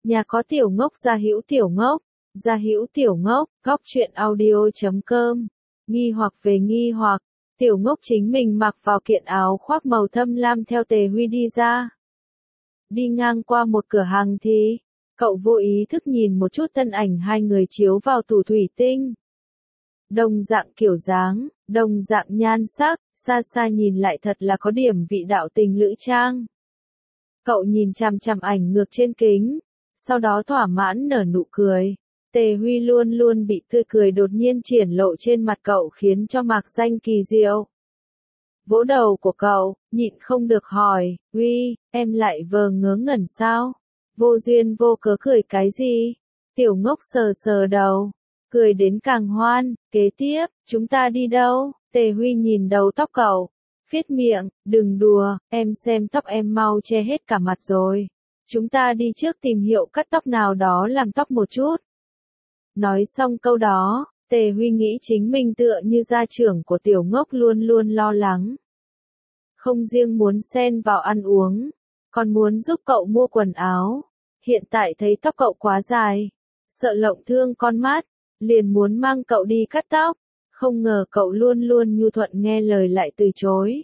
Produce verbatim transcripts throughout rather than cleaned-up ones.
Nhà có tiểu ngốc gia hữu tiểu ngốc, gia hữu tiểu ngốc, góc truyện audio chấm com. Nghi hoặc về nghi hoặc, tiểu ngốc chính mình mặc vào kiện áo khoác màu thâm lam theo Tề Huy đi ra. Đi ngang qua một cửa hàng thì, cậu vô ý thức nhìn một chút thân ảnh hai người chiếu vào tủ thủy tinh. Đồng dạng kiểu dáng, đồng dạng nhan sắc, xa xa nhìn lại thật là có điểm vị đạo tình lữ trang. Cậu nhìn chằm chằm ảnh ngược trên kính, sau đó thỏa mãn nở nụ cười. Tề Huy luôn luôn bị tươi cười đột nhiên triển lộ trên mặt cậu khiến cho mạc danh kỳ diệu. Vỗ đầu của cậu, nhịn không được hỏi, Huy, em lại vờ ngớ ngẩn sao? Vô duyên vô cớ cười cái gì? Tiểu ngốc sờ sờ đầu, cười đến càng hoan, kế tiếp, chúng ta đi đâu? Tề Huy nhìn đầu tóc cậu, phiết miệng, đừng đùa, em xem tóc em mau che hết cả mặt rồi. Chúng ta đi trước tìm hiệu cắt tóc nào đó làm tóc một chút. Nói xong câu đó, Tề Huy nghĩ chính mình tựa như gia trưởng của tiểu ngốc luôn luôn lo lắng. Không riêng muốn xen vào ăn uống, còn muốn giúp cậu mua quần áo. Hiện tại thấy tóc cậu quá dài, sợ lộng thương con mắt, liền muốn mang cậu đi cắt tóc. Không ngờ cậu luôn luôn nhu thuận nghe lời lại từ chối.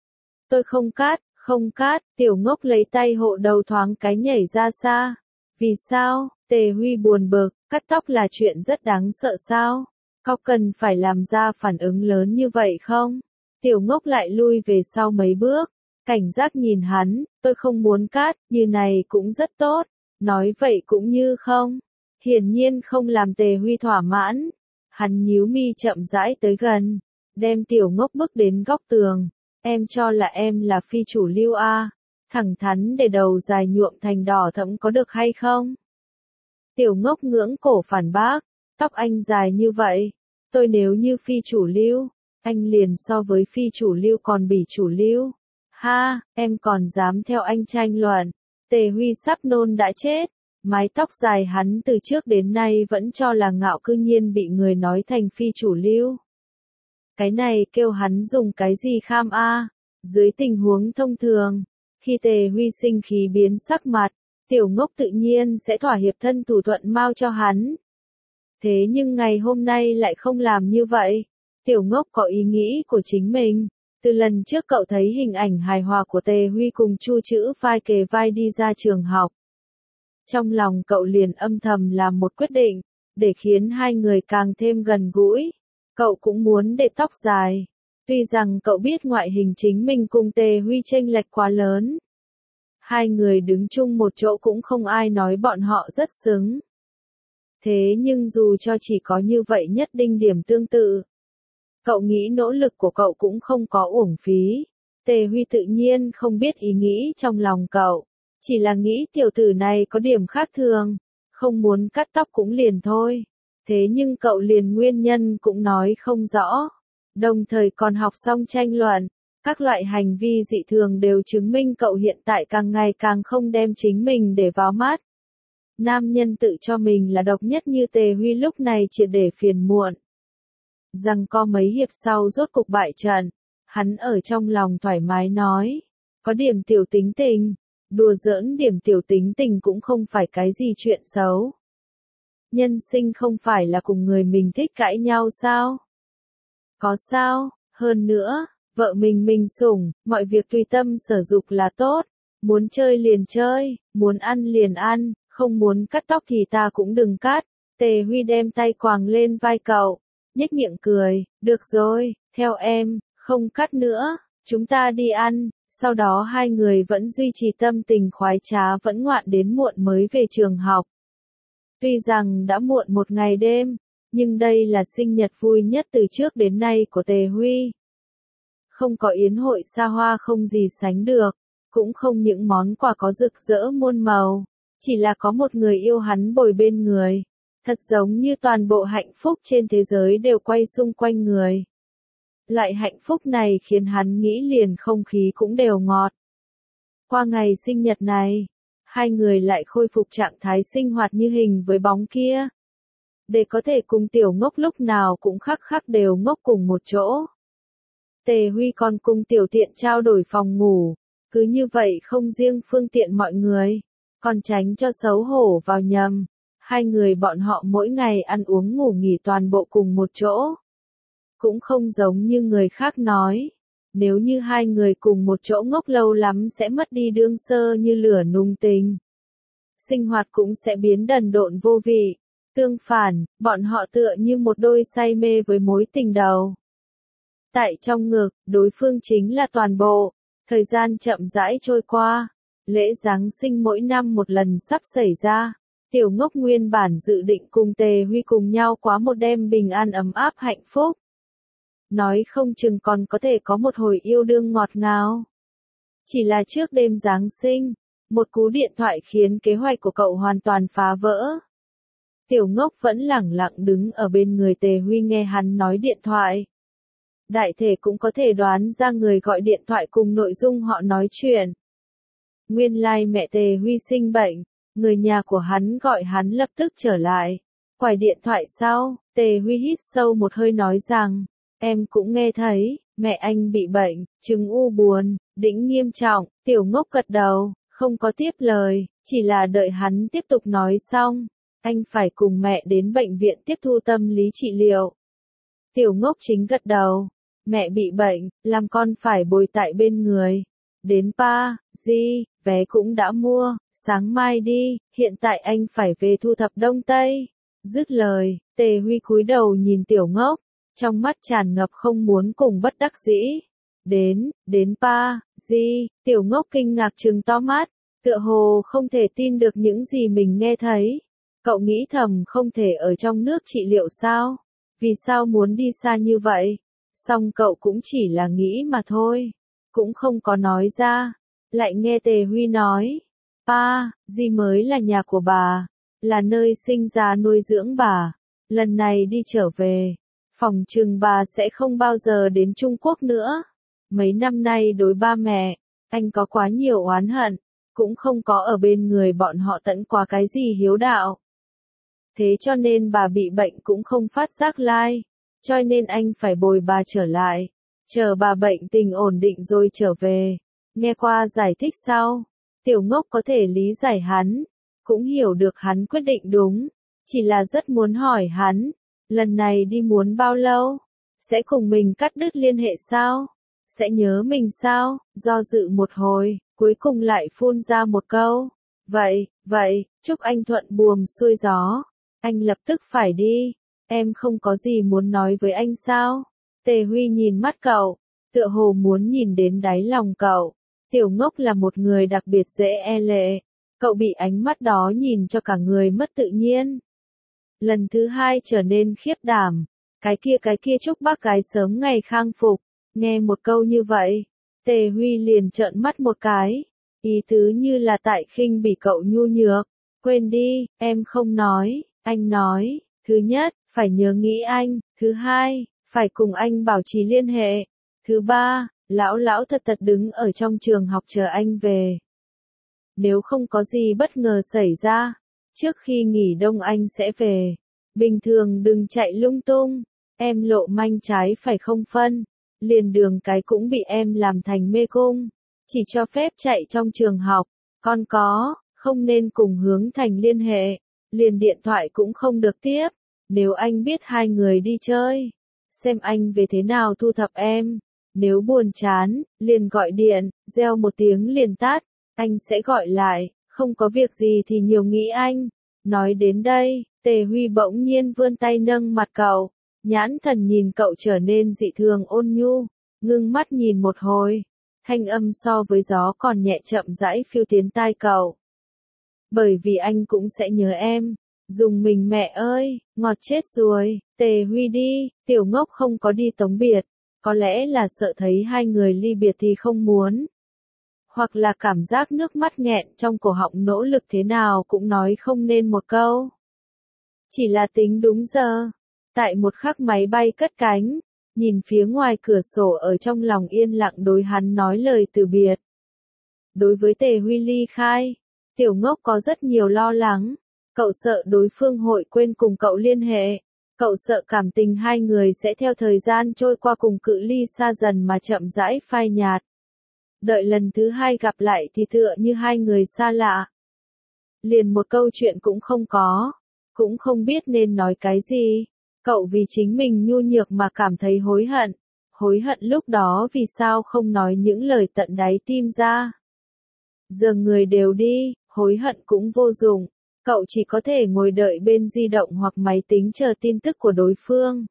Tôi không cắt, không cắt, tiểu ngốc lấy tay hộ đầu thoáng cái nhảy ra xa. Vì sao? Tề Huy buồn bực, cắt tóc là chuyện rất đáng sợ sao? Có cần phải làm ra phản ứng lớn như vậy không? Tiểu ngốc lại lui về sau mấy bước, cảnh giác nhìn hắn, tôi không muốn cắt, như này cũng rất tốt, nói vậy cũng như không. Hiển nhiên không làm Tề Huy thỏa mãn. Hắn nhíu mi chậm rãi tới gần, đem tiểu ngốc bước đến góc tường. Em cho là em là phi chủ lưu a, thẳng thắn để đầu dài nhuộm thành đỏ thẫm có được hay không? Tiểu ngốc ngưỡng cổ phản bác, tóc anh dài như vậy, tôi nếu như phi chủ lưu, anh liền so với phi chủ lưu còn bỉ chủ lưu. Ha, em còn dám theo anh tranh luận. Tề Huy sắp nôn đã chết. Mái tóc dài hắn từ trước đến nay vẫn cho là ngạo cư nhiên bị người nói thành phi chủ lưu. Cái này kêu hắn dùng cái gì kham a? Dưới tình huống thông thường, khi Tề Huy sinh khí biến sắc mặt, tiểu ngốc tự nhiên sẽ thỏa hiệp thân thủ thuận mau cho hắn. Thế nhưng ngày hôm nay lại không làm như vậy. Tiểu ngốc có ý nghĩ của chính mình. Từ lần trước cậu thấy hình ảnh hài hòa của Tề Huy cùng Chu Chữ vai kề vai đi ra trường học. Trong lòng cậu liền âm thầm làm một quyết định, để khiến hai người càng thêm gần gũi. Cậu cũng muốn để tóc dài. Tuy rằng cậu biết ngoại hình chính mình cùng Tề Huy chênh lệch quá lớn. Hai người đứng chung một chỗ cũng không ai nói bọn họ rất xứng. Thế nhưng dù cho chỉ có như vậy nhất định điểm tương tự. Cậu nghĩ nỗ lực của cậu cũng không có uổng phí. Tề Huy tự nhiên không biết ý nghĩ trong lòng cậu. Chỉ là nghĩ tiểu tử này có điểm khác thường, không muốn cắt tóc cũng liền thôi. Thế nhưng cậu liền nguyên nhân cũng nói không rõ. Đồng thời còn học xong tranh luận, các loại hành vi dị thường đều chứng minh cậu hiện tại càng ngày càng không đem chính mình để vào mắt. Nam nhân tự cho mình là độc nhất như Tề Huy lúc này triệt để phiền muộn. Rằng có mấy hiệp sau rốt cục bại trận, hắn ở trong lòng thoải mái nói, có điểm tiểu tính tình. Đùa giỡn điểm tiểu tính tình cũng không phải cái gì chuyện xấu. Nhân sinh không phải là cùng người mình thích cãi nhau sao? Có sao, hơn nữa, vợ mình mình sủng, mọi việc tùy tâm sở dục là tốt. Muốn chơi liền chơi, muốn ăn liền ăn, không muốn cắt tóc thì ta cũng đừng cắt. Tề Huy đem tay quàng lên vai cậu, nhếch miệng cười, được rồi, theo em, không cắt nữa, chúng ta đi ăn. Sau đó hai người vẫn duy trì tâm tình khoái trá vẫn ngoạn đến muộn mới về trường học. Tuy rằng đã muộn một ngày đêm, nhưng đây là sinh nhật vui nhất từ trước đến nay của Tề Huy. Không có yến hội xa hoa không gì sánh được, cũng không những món quà có rực rỡ muôn màu, chỉ là có một người yêu hắn bồi bên người. Thật giống như toàn bộ hạnh phúc trên thế giới đều quay xung quanh người. Loại hạnh phúc này khiến hắn nghĩ liền không khí cũng đều ngọt. Qua ngày sinh nhật này, hai người lại khôi phục trạng thái sinh hoạt như hình với bóng kia. Để có thể cùng tiểu ngốc lúc nào cũng khắc khắc đều ngốc cùng một chỗ. Tề Huy còn cùng tiểu tiện trao đổi phòng ngủ, cứ như vậy không riêng phương tiện mọi người, còn tránh cho xấu hổ vào nhầm. Hai người bọn họ mỗi ngày ăn uống ngủ nghỉ toàn bộ cùng một chỗ. Cũng không giống như người khác nói. Nếu như hai người cùng một chỗ ngốc lâu lắm sẽ mất đi đương sơ như lửa nung tình. Sinh hoạt cũng sẽ biến đần độn vô vị. Tương phản, bọn họ tựa như một đôi say mê với mối tình đầu. Tại trong ngực, đối phương chính là toàn bộ. Thời gian chậm rãi trôi qua. Lễ Giáng sinh mỗi năm một lần sắp xảy ra. Tiểu Ngốc nguyên bản dự định cùng Tề Huy cùng nhau quá một đêm bình an ấm áp hạnh phúc. Nói không chừng còn có thể có một hồi yêu đương ngọt ngào. Chỉ là trước đêm Giáng sinh, một cú điện thoại khiến kế hoạch của cậu hoàn toàn phá vỡ. Tiểu Ngốc vẫn lẳng lặng đứng ở bên người Tề Huy nghe hắn nói điện thoại. Đại thể cũng có thể đoán ra người gọi điện thoại cùng nội dung họ nói chuyện. Nguyên lai like mẹ Tề Huy sinh bệnh, người nhà của hắn gọi hắn lập tức trở lại. Quải điện thoại sau, Tề Huy hít sâu một hơi nói rằng, em cũng nghe thấy, mẹ anh bị bệnh, chứng u buồn, đĩnh nghiêm trọng. Tiểu Ngốc gật đầu, không có tiếp lời, chỉ là đợi hắn tiếp tục nói xong. Anh phải cùng mẹ đến bệnh viện tiếp thu tâm lý trị liệu. Tiểu Ngốc chính gật đầu, mẹ bị bệnh, làm con phải bồi tại bên người. Đến Pa, Di, vé cũng đã mua, sáng mai đi, hiện tại anh phải về thu thập Đông Tây. Dứt lời, Tề Huy cúi đầu nhìn Tiểu Ngốc, trong mắt tràn ngập không muốn cùng bất đắc dĩ. Đến, đến Pa, Di, Tiểu Ngốc kinh ngạc trừng to mắt, tựa hồ không thể tin được những gì mình nghe thấy. Cậu nghĩ thầm không thể ở trong nước trị liệu sao? Vì sao muốn đi xa như vậy? Xong cậu cũng chỉ là nghĩ mà thôi, cũng không có nói ra. Lại nghe Tề Huy nói, Pa, Di mới là nhà của bà, là nơi sinh ra nuôi dưỡng bà. Lần này đi trở về, phòng chừng bà sẽ không bao giờ đến Trung Quốc nữa. Mấy năm nay đối ba mẹ, anh có quá nhiều oán hận, cũng không có ở bên người bọn họ tận qua cái gì hiếu đạo. Thế cho nên bà bị bệnh cũng không phát giác lai, cho nên anh phải bồi bà trở lại, chờ bà bệnh tình ổn định rồi trở về. Nghe qua giải thích sau, Tiểu Ngốc có thể lý giải hắn, cũng hiểu được hắn quyết định đúng, chỉ là rất muốn hỏi hắn, lần này đi muốn bao lâu? Sẽ cùng mình cắt đứt liên hệ sao? Sẽ nhớ mình sao? Do dự một hồi, cuối cùng lại phun ra một câu. Vậy, vậy, chúc anh thuận buồm xuôi gió. Anh lập tức phải đi. Em không có gì muốn nói với anh sao? Tề Huy nhìn mắt cậu, tựa hồ muốn nhìn đến đáy lòng cậu. Tiểu Ngốc là một người đặc biệt dễ e lệ. Cậu bị ánh mắt đó nhìn cho cả người mất tự nhiên. Lần thứ hai trở nên khiếp đảm. Cái kia cái kia chúc bác gái sớm ngày khang phục. Nghe một câu như vậy, Tề Huy liền trợn mắt một cái. Ý tứ như là tại khinh bỉ cậu nhu nhược. Quên đi, em không nói. Anh nói, thứ nhất, phải nhớ nghĩ anh. Thứ hai, phải cùng anh bảo trì liên hệ. Thứ ba, lão lão thật thật đứng ở trong trường học chờ anh về. Nếu không có gì bất ngờ xảy ra, trước khi nghỉ đông anh sẽ về. Bình thường đừng chạy lung tung, em lộ manh trái phải không phân. Liền đường cái cũng bị em làm thành mê cung, chỉ cho phép chạy trong trường học. Còn có, không nên cùng Hướng Thành liên hệ, liền điện thoại cũng không được tiếp. Nếu anh biết hai người đi chơi, xem anh về thế nào thu thập em. Nếu buồn chán, liền gọi điện, reo một tiếng liền tắt, anh sẽ gọi lại, không có việc gì thì nhiều nghĩ anh. Nói đến đây, Tề Huy bỗng nhiên vươn tay nâng mặt cậu, nhãn thần nhìn cậu trở nên dị thường ôn nhu, ngưng mắt nhìn một hồi, thanh âm so với gió còn nhẹ chậm rãi phiêu tiến tai cậu. Bởi vì anh cũng sẽ nhớ em. Dùng mình mẹ ơi, ngọt chết rồi. Tề Huy đi, Tiểu Ngốc không có đi tống biệt, có lẽ là sợ thấy hai người ly biệt thì không muốn. Hoặc là cảm giác nước mắt nghẹn trong cổ họng nỗ lực thế nào cũng nói không nên một câu. Chỉ là tính đúng giờ. Tại một khắc máy bay cất cánh, nhìn phía ngoài cửa sổ ở trong lòng yên lặng đối hắn nói lời từ biệt. Đối với Tề Huy ly khai, Tiểu Ngốc có rất nhiều lo lắng. Cậu sợ đối phương hội quên cùng cậu liên hệ. Cậu sợ cảm tình hai người sẽ theo thời gian trôi qua cùng cự ly xa dần mà chậm rãi phai nhạt. Đợi lần thứ hai gặp lại thì tựa như hai người xa lạ. liền một câu chuyện cũng không có, cũng không biết nên nói cái gì. Cậu vì chính mình nhu nhược mà cảm thấy hối hận, hối hận lúc đó vì sao không nói những lời tận đáy tim ra. Giờ người đều đi, hối hận cũng vô dụng, cậu chỉ có thể ngồi đợi bên di động hoặc máy tính chờ tin tức của đối phương.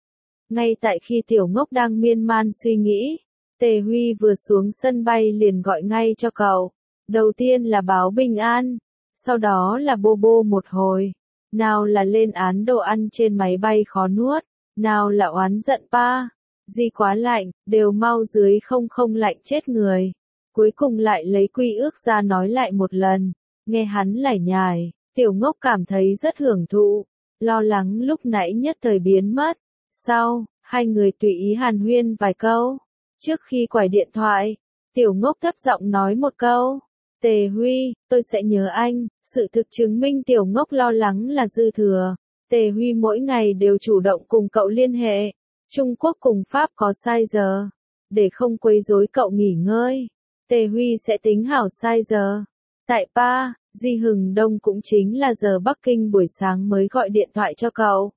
Ngay tại khi Tiểu Ngốc đang miên man suy nghĩ, Tề Huy vừa xuống sân bay liền gọi ngay cho cậu. Đầu tiên là báo bình an, sau đó là bô bô một hồi. Nào là lên án đồ ăn trên máy bay khó nuốt, nào là oán giận pa, gì quá lạnh, đều mau dưới không không lạnh chết người. Cuối cùng lại lấy quy ước ra nói lại một lần, nghe hắn lải nhải, Tiểu Ngốc cảm thấy rất hưởng thụ, lo lắng lúc nãy nhất thời biến mất. Sau, hai người tùy ý hàn huyên vài câu. Trước khi quải điện thoại, Tiểu Ngốc thấp giọng nói một câu. Tề Huy, tôi sẽ nhớ anh. Sự thực chứng minh Tiểu Ngốc lo lắng là dư thừa. Tề Huy mỗi ngày đều chủ động cùng cậu liên hệ. Trung Quốc cùng Pháp có sai giờ. Để không quấy rối cậu nghỉ ngơi, Tề Huy sẽ tính hảo sai giờ. Tại Pa, Di Hừng Đông cũng chính là giờ Bắc Kinh buổi sáng mới gọi điện thoại cho cậu.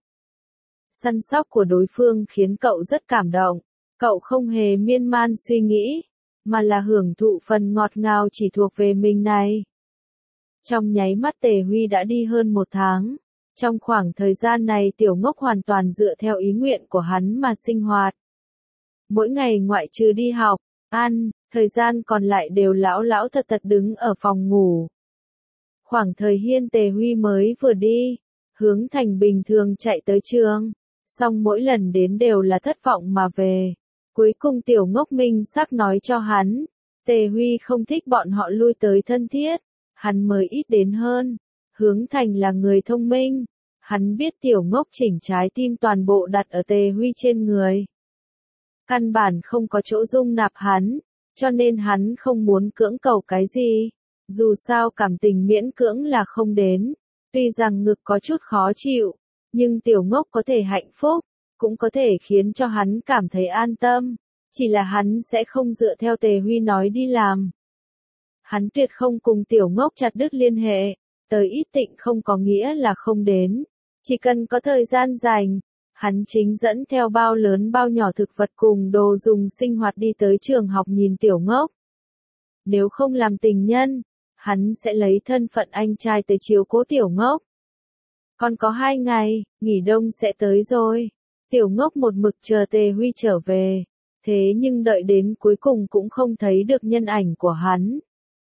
Săn sóc của đối phương khiến cậu rất cảm động. Cậu không hề miên man suy nghĩ, mà là hưởng thụ phần ngọt ngào chỉ thuộc về mình này. Trong nháy mắt Tề Huy đã đi hơn một tháng. Trong khoảng thời gian này Tiểu Ngốc hoàn toàn dựa theo ý nguyện của hắn mà sinh hoạt. Mỗi ngày ngoại trừ đi học, ăn, thời gian còn lại đều lão lão thật thật đứng ở phòng ngủ. Khoảng thời hiên Tề Huy mới vừa đi, hướng thành bình thường chạy tới trường. Xong mỗi lần đến đều là thất vọng mà về. Cuối cùng Tiểu Ngốc minh xác nói cho hắn, Tề Huy không thích bọn họ lui tới thân thiết, hắn mới ít đến hơn. Hướng Thành là người thông minh, hắn biết Tiểu Ngốc chỉnh trái tim toàn bộ đặt ở Tề Huy trên người. Căn bản không có chỗ dung nạp hắn, cho nên hắn không muốn cưỡng cầu cái gì. Dù sao cảm tình miễn cưỡng là không đến, tuy rằng ngực có chút khó chịu, nhưng Tiểu Ngốc có thể hạnh phúc, cũng có thể khiến cho hắn cảm thấy an tâm, chỉ là hắn sẽ không dựa theo Tề Huy nói đi làm. Hắn tuyệt không cùng Tiểu Ngốc chặt đứt liên hệ, tới ít tịnh không có nghĩa là không đến, chỉ cần có thời gian dành, hắn chính dẫn theo bao lớn bao nhỏ thực vật cùng đồ dùng sinh hoạt đi tới trường học nhìn Tiểu Ngốc. Nếu không làm tình nhân, hắn sẽ lấy thân phận anh trai tới chiếu cố Tiểu Ngốc. Còn có hai ngày, nghỉ đông sẽ tới rồi. Tiểu Ngốc một mực chờ Tề Huy trở về, thế nhưng đợi đến cuối cùng cũng không thấy được nhân ảnh của hắn.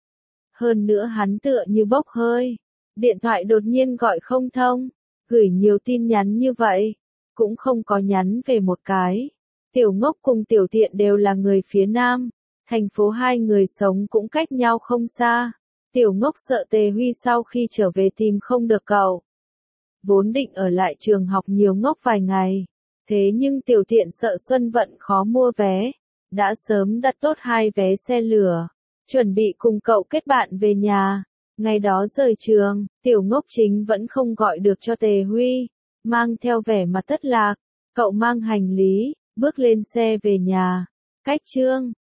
Hơn nữa hắn tựa như bốc hơi, điện thoại đột nhiên gọi không thông, gửi nhiều tin nhắn như vậy, cũng không có nhắn về một cái. Tiểu Ngốc cùng Tiểu Tiện đều là người phía Nam, thành phố hai người sống cũng cách nhau không xa. Tiểu Ngốc sợ Tề Huy sau khi trở về tìm không được cậu. Vốn định ở lại trường học nhiều ngốc vài ngày, thế nhưng Tiểu Tiện sợ Xuân Vận khó mua vé, đã sớm đặt tốt hai vé xe lửa, chuẩn bị cùng cậu kết bạn về nhà. Ngày đó rời trường, Tiểu Ngốc chính vẫn không gọi được cho Tề Huy, mang theo vẻ mặt thất lạc, cậu mang hành lý, bước lên xe về nhà. Cách Trương